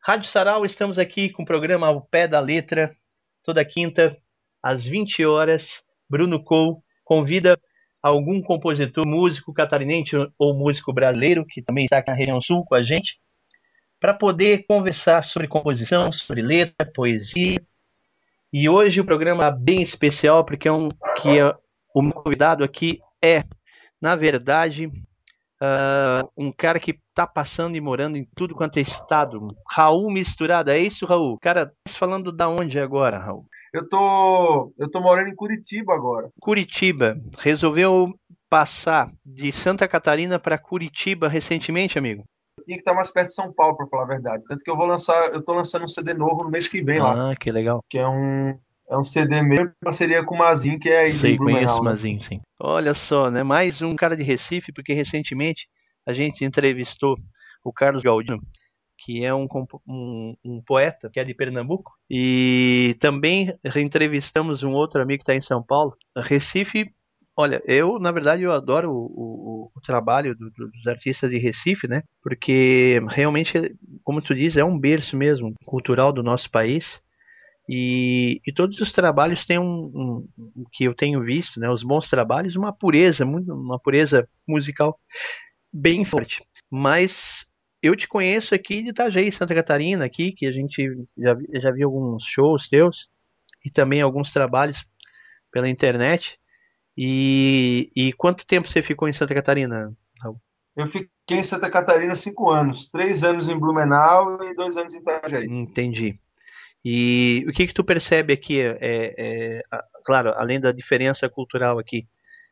Rádio Sarau, estamos aqui com o programa Ao Pé da Letra, toda quinta, às 20 horas. Bruno Cole convida algum compositor, músico catarinense ou músico brasileiro, que também está aqui na região sul com a gente, para poder conversar sobre composição, sobre letra, poesia. E hoje o programa é bem especial, porque o meu convidado aqui é, na verdade, um cara que tá passando e morando em tudo quanto é estado. Raul Misturada, é isso, Raul? Cara, tá falando da onde agora, Raul? Eu tô morando em Curitiba agora. Curitiba. Resolveu passar de Santa Catarina para Curitiba recentemente, amigo? Eu tinha que estar mais perto de São Paulo, para falar a verdade. Tanto que eu tô lançando um CD novo no mês que vem lá, Ah, que legal. que é um CD meu em parceria com o Mazin, que é aí de Sei, conheço, Blumenau, né? mas sim. Olha só, né? Mais um cara de Recife, porque recentemente a gente entrevistou o Carlos Galdino, que é um poeta que é de Pernambuco, e também entrevistamos um outro amigo que está em São Paulo. Recife, olha, na verdade, eu adoro o trabalho dos artistas de Recife, né? Porque realmente, como tu diz, é um berço mesmo cultural do nosso país. E todos os trabalhos têm o que eu tenho visto, né? Os bons trabalhos, uma pureza musical bem forte. Mas eu te conheço aqui de Itajaí, Santa Catarina, aqui, que a gente já viu alguns shows teus e também alguns trabalhos pela internet. E quanto tempo você ficou em Santa Catarina, Raul? Eu fiquei em Santa Catarina 5 anos, 3 anos em Blumenau e 2 anos em Itajaí. Entendi. E o que que tu percebe aqui? Claro, além da diferença cultural aqui,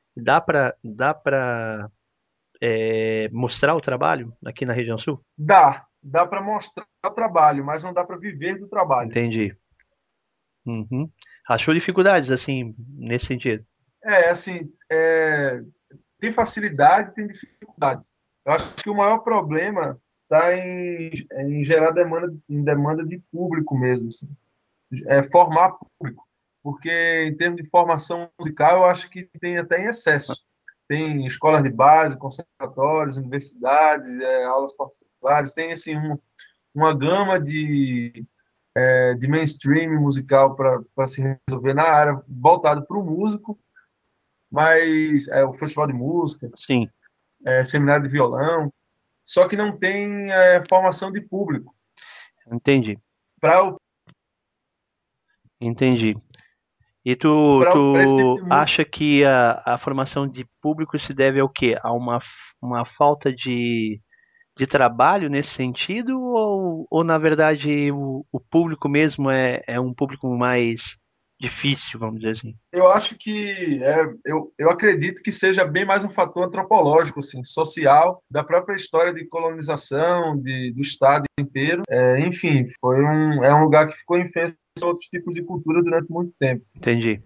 dá para mostrar o trabalho aqui na região sul? Dá para mostrar o trabalho, mas não dá para viver do trabalho. Entendi. Uhum. Achou dificuldades assim nesse sentido? Assim, tem facilidade, tem dificuldade. Eu acho que o maior problema está em gerar demanda de público mesmo, assim. Formar público. Porque em termos de formação musical, eu acho que tem até em excesso. Tem escolas de base, conservatórios, universidades, aulas particulares, tem assim, uma gama de mainstream musical para se resolver na área, voltado para o músico, mas o festival de música, Sim, seminário de violão, só que não tem formação de público. entendi. Para Entendi. E tu, esse tipo tu de música, acha que a formação de público se deve ao quê? A uma falta de trabalho nesse sentido? Ou na verdade, o público mesmo é um público mais difícil, vamos dizer assim? eu acho que eu acredito que seja bem mais um fator antropológico, assim, social, da própria história de colonização do Estado inteiro. Enfim, é um lugar que ficou influência de outros tipos de cultura durante muito tempo. Entendi.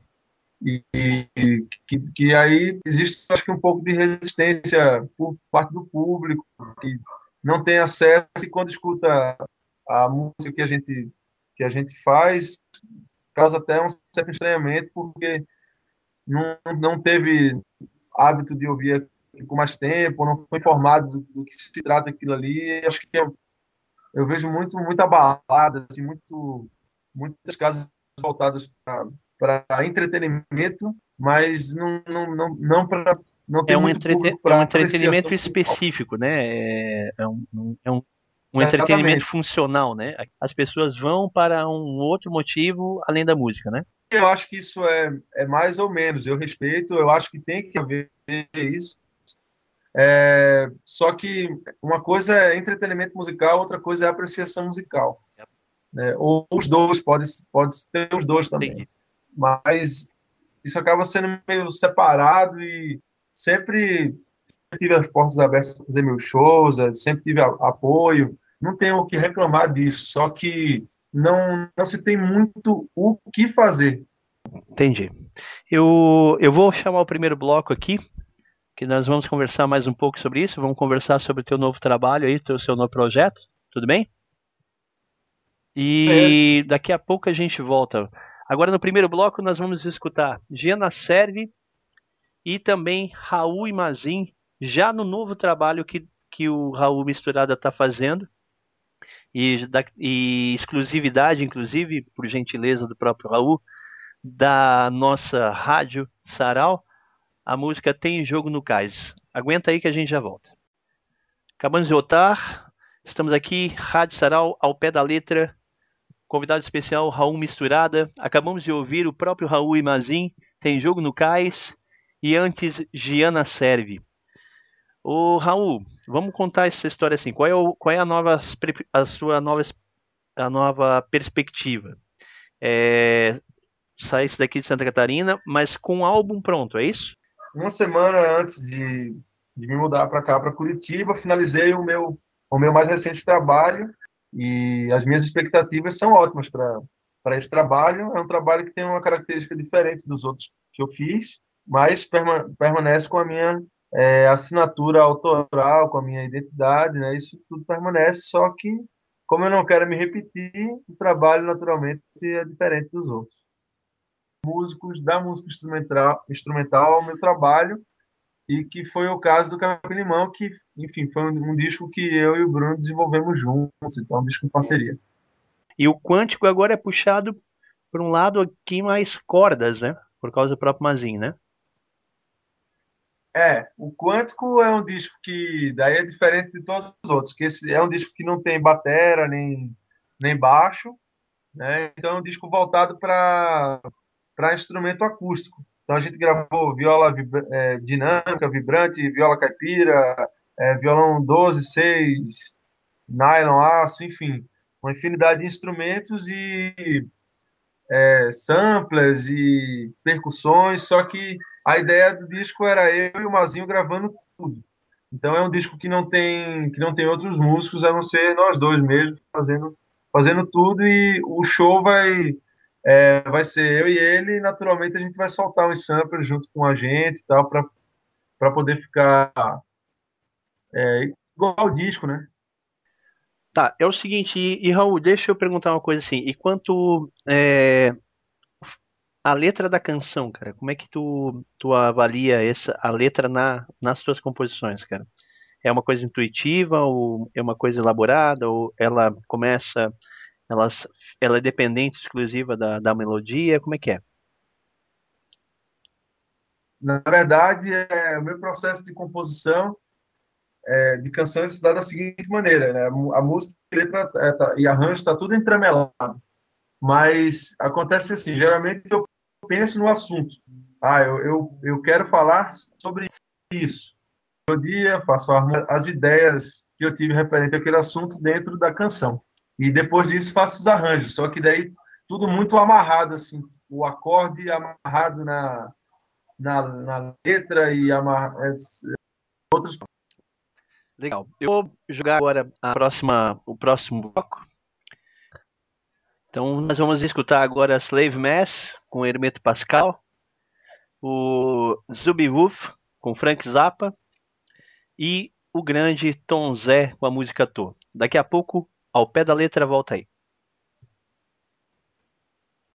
Que aí existe, acho que, um pouco de resistência por parte do público, que não tem acesso e quando escuta a música que a gente faz, causa até um certo estranhamento, porque não teve hábito de ouvir aquilo com mais tempo, não foi informado do que se trata aquilo ali. E acho que eu vejo muita balada, assim, muitas casas voltadas para entretenimento, mas não para não tem muito público É um para entretenimento apreciação musical. específico, né? Um entretenimento Certamente. funcional, né? As pessoas vão para um outro motivo além da música, né? Eu acho que isso é mais ou menos. Eu respeito, eu acho que tem que haver isso. Só que uma coisa é entretenimento musical, outra coisa é apreciação musical, né? Ou os dois, pode ter os dois também. Entendi. Mas isso acaba sendo meio separado e sempre tive as portas abertas para fazer meus shows, sempre tive apoio, não tenho o que reclamar disso, só que não se tem muito o que fazer. Entendi. Eu vou chamar o primeiro bloco aqui, que nós vamos conversar mais um pouco sobre isso. Vamos conversar sobre o teu novo trabalho aí, seu novo projeto. Tudo bem? E daqui a pouco a gente volta. Agora, no primeiro bloco, nós vamos escutar Giana Serve e também Raul e Mazin, já no novo trabalho que o Raul Misturada está fazendo. e exclusividade, inclusive, por gentileza do próprio Raul, da nossa rádio Sarau, a música Tem Jogo no Cais. Aguenta aí que a gente já volta. Acabamos de voltar, estamos aqui, Rádio Sarau, ao pé da letra, convidado especial Raul Misturada. Acabamos de ouvir o próprio Raul Imazin, Tem Jogo no Cais, e antes Giana Serve. Ô Raul, vamos contar essa história assim. Qual é a nova perspectiva? Sair daqui de Santa Catarina, mas com um álbum pronto, é isso? Uma semana antes de me mudar para cá, para Curitiba, finalizei o meu mais recente trabalho e as minhas expectativas são ótimas para esse trabalho. É um trabalho que tem uma característica diferente dos outros que eu fiz, mas permanece com a minha assinatura autoral, com a minha identidade, né? Isso tudo permanece, só que, como eu não quero me repetir, o trabalho naturalmente é diferente dos outros. Músicos da música instrumental ao meu trabalho, e que foi o caso do Capim-Limão, que, enfim, foi um disco que eu e o Bruno desenvolvemos juntos, então um disco em parceria. E o Quântico agora é puxado por um lado aqui mais cordas, né? Por causa do próprio Mazin, né? O Quântico é um disco que daí é diferente de todos os outros, que esse é um disco que não tem batera nem baixo, né? Então é um disco voltado para instrumento acústico. Então a gente gravou viola dinâmica, vibrante, viola caipira, violão 12, 6, nylon, aço, enfim, uma infinidade de instrumentos e samplers e percussões, só que a ideia do disco era eu e o Mazinho gravando tudo. Então é um disco que não tem outros músicos a não ser nós dois mesmo fazendo tudo, e o show vai ser eu e ele, e naturalmente a gente vai soltar uns samplers junto com a gente e tal para poder ficar igual ao disco, né? Tá, é o seguinte, e Raul, deixa eu perguntar uma coisa assim, e quanto a letra da canção, cara, como é que tu avalia a letra nas tuas composições, cara? É uma coisa intuitiva ou é uma coisa elaborada ou ela, ela é dependente exclusiva da melodia? Como é que é? Na verdade, o meu processo de composição de canções se dá da seguinte maneira, né? A música, a letra e arranjo está tudo entremelado, mas acontece assim, geralmente eu penso no assunto. Eu quero falar sobre isso. Todo dia faço as ideias que eu tive referente àquele assunto dentro da canção. E depois disso faço os arranjos, só que daí tudo muito amarrado, assim, o acorde amarrado na letra e outras. Legal. Eu vou jogar agora o próximo bloco. Então nós vamos escutar agora Slave Mass com Hermeto Pascal, o Zubi Woof com Frank Zappa e o grande Tom Zé com a música Tô. Daqui a pouco, ao pé da letra, volta aí.